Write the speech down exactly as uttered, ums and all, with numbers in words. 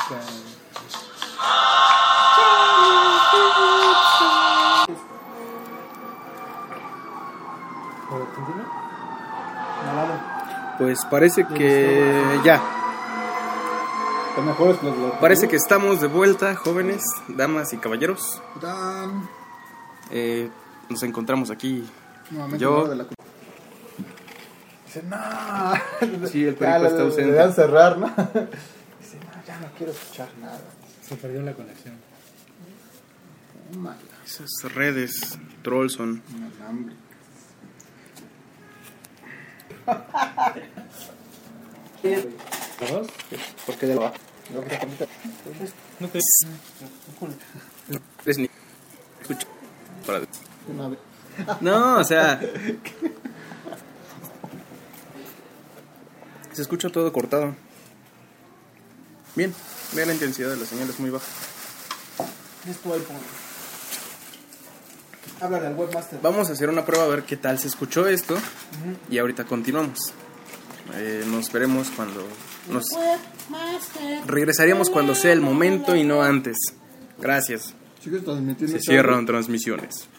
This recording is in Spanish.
Pues parece que ya. Parece que estamos de vuelta, jóvenes, damas y caballeros. Eh, nos encontramos aquí. Yo. Dice, no. Sí, el perico está ausente. Le dan cerrar, ¿no? Dice, no, ya no quiero escuchar nada. Se perdió la conexión. Esas redes troll son. ¿Dos? ¿Por qué ya lo va? No te... Es ni. Escucha. Para... No, o sea. Se escucha todo cortado. Bien, vean la intensidad de la señal, es muy baja. Es tu iPhone. Habla del webmaster. Vamos a hacer una prueba a ver qué tal se escuchó esto. Uh-huh. Y ahorita continuamos. Eh, nos veremos cuando nos regresaríamos cuando sea el momento y no antes. Gracias. Se cierran transmisiones.